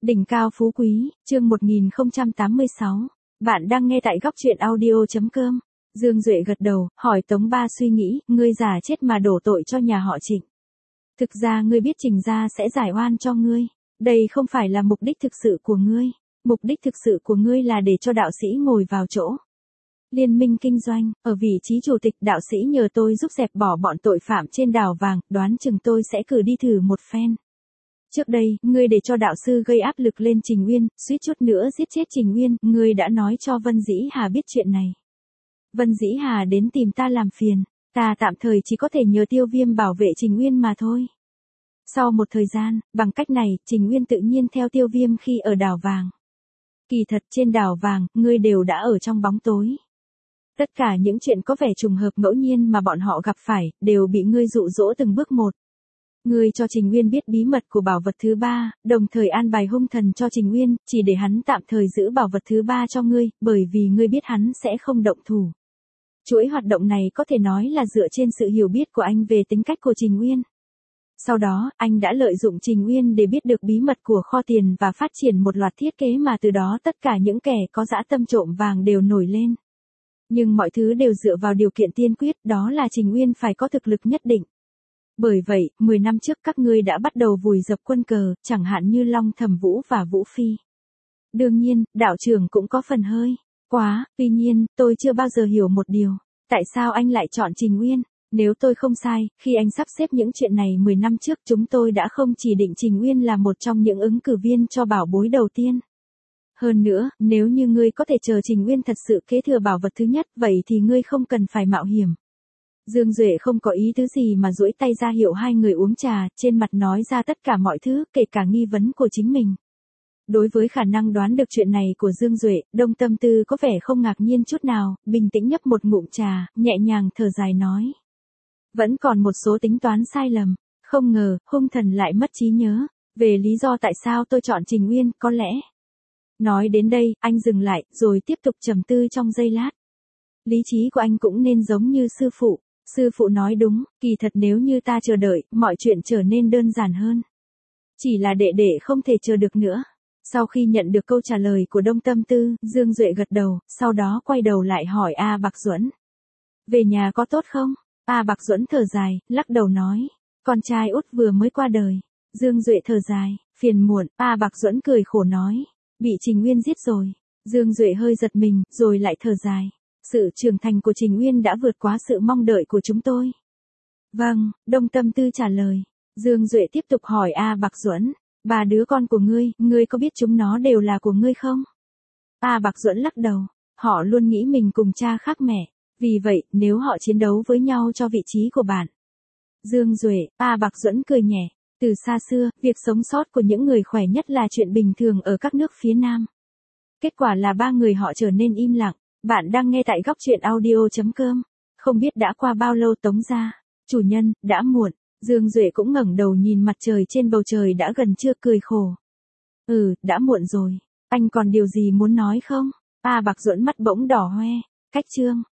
Đỉnh cao phú quý, chương 1086. Bạn đang nghe tại góc truyện audio.com. Dương Duệ gật đầu, hỏi Tống Ba suy nghĩ, ngươi già chết mà đổ tội cho nhà họ Trịnh. Thực ra ngươi biết Trình gia sẽ giải oan cho ngươi. Đây không phải là mục đích thực sự của ngươi. Mục đích thực sự của ngươi là để cho đạo sĩ ngồi vào chỗ Liên minh kinh doanh, ở vị trí chủ tịch. Đạo sĩ nhờ tôi giúp dẹp bỏ bọn tội phạm trên đảo vàng, đoán chừng tôi sẽ cử đi thử một phen. Trước đây, ngươi để cho đạo sư gây áp lực lên Trình Uyên, suýt chút nữa giết chết Trình Uyên, ngươi đã nói cho Vân Dĩ Hà biết chuyện này. Vân Dĩ Hà đến tìm ta làm phiền, ta tạm thời chỉ có thể nhờ Tiêu Viêm bảo vệ Trình Uyên mà thôi. Sau một thời gian, bằng cách này, Trình Uyên tự nhiên theo Tiêu Viêm khi ở đảo vàng. Kỳ thật trên đảo vàng, ngươi đều đã ở trong bóng tối. Tất cả những chuyện có vẻ trùng hợp ngẫu nhiên mà bọn họ gặp phải, đều bị ngươi dụ dỗ từng bước một. Ngươi cho Trình Uyên biết bí mật của bảo vật thứ ba, đồng thời an bài hung thần cho Trình Uyên, chỉ để hắn tạm thời giữ bảo vật thứ ba cho ngươi, bởi vì ngươi biết hắn sẽ không động thủ. Chuỗi hoạt động này có thể nói là dựa trên sự hiểu biết của anh về tính cách của Trình Uyên. Sau đó, anh đã lợi dụng Trình Uyên để biết được bí mật của kho tiền và phát triển một loạt thiết kế mà từ đó tất cả những kẻ có dã tâm trộm vàng đều nổi lên. Nhưng mọi thứ đều dựa vào điều kiện tiên quyết, đó là Trình Uyên phải có thực lực nhất định. Bởi vậy, 10 năm trước các ngươi đã bắt đầu vùi dập quân cờ, chẳng hạn như Long Thẩm Vũ và Vũ Phi. Đương nhiên, đạo trưởng cũng có phần hơi quá, tuy nhiên, tôi chưa bao giờ hiểu một điều. Tại sao anh lại chọn Trình Uyên? Nếu tôi không sai, khi anh sắp xếp những chuyện này 10 năm trước chúng tôi đã không chỉ định Trình Uyên là một trong những ứng cử viên cho bảo bối đầu tiên. Hơn nữa, nếu như ngươi có thể chờ Trình Uyên thật sự kế thừa bảo vật thứ nhất, vậy thì ngươi không cần phải mạo hiểm. Dương Duệ không có ý tứ gì mà duỗi tay ra hiệu hai người uống trà, trên mặt nói ra tất cả mọi thứ, kể cả nghi vấn của chính mình. Đối với khả năng đoán được chuyện này của Dương Duệ, Đông Tâm Tư có vẻ không ngạc nhiên chút nào, bình tĩnh nhấp một ngụm trà, nhẹ nhàng thở dài nói. Vẫn còn một số tính toán sai lầm, không ngờ, hung thần lại mất trí nhớ, về lý do tại sao tôi chọn Trình Uyên, có lẽ. Nói đến đây, anh dừng lại, rồi tiếp tục trầm tư trong giây lát. Lý trí của anh cũng nên giống như sư phụ. Sư phụ nói đúng, kỳ thật nếu như ta chờ đợi, mọi chuyện trở nên đơn giản hơn. Chỉ là đệ đệ không thể chờ được nữa. Sau khi nhận được câu trả lời của Đông Tâm Tư, Dương Duệ gật đầu, sau đó quay đầu lại hỏi A Bạc Duẫn. Về nhà có tốt không? A Bạc Duẫn thở dài, lắc đầu nói. Con trai út vừa mới qua đời. Dương Duệ thở dài, phiền muộn. A Bạc Duẫn cười khổ nói. Bị Trình Uyên giết rồi. Dương Duệ hơi giật mình, rồi lại thở dài. Sự trưởng thành của Trình Uyên đã vượt quá sự mong đợi của chúng tôi. Vâng, Đông Tâm Tư trả lời. Dương Duệ tiếp tục hỏi A Bạc Duẫn. 3 đứa con của ngươi có biết chúng nó đều là của ngươi không? A Bạc Duẫn lắc đầu. Họ luôn nghĩ mình cùng cha khác mẹ. Vì vậy, nếu họ chiến đấu với nhau cho vị trí của bạn. Dương Duệ, A Bạc Duẫn cười nhẹ. Từ xa xưa, việc sống sót của những người khỏe nhất là chuyện bình thường ở các nước phía Nam. Kết quả là 3 người họ trở nên im lặng. Bạn đang nghe tại góc truyện audio.com. Không biết đã qua bao lâu Tống gia. Chủ nhân, đã muộn. Dương Duệ cũng ngẩng đầu nhìn mặt trời trên bầu trời đã gần trưa cười khổ. Đã muộn rồi. Anh còn điều gì muốn nói không? A Bạc Duẫn mắt bỗng đỏ hoe. Cách chương.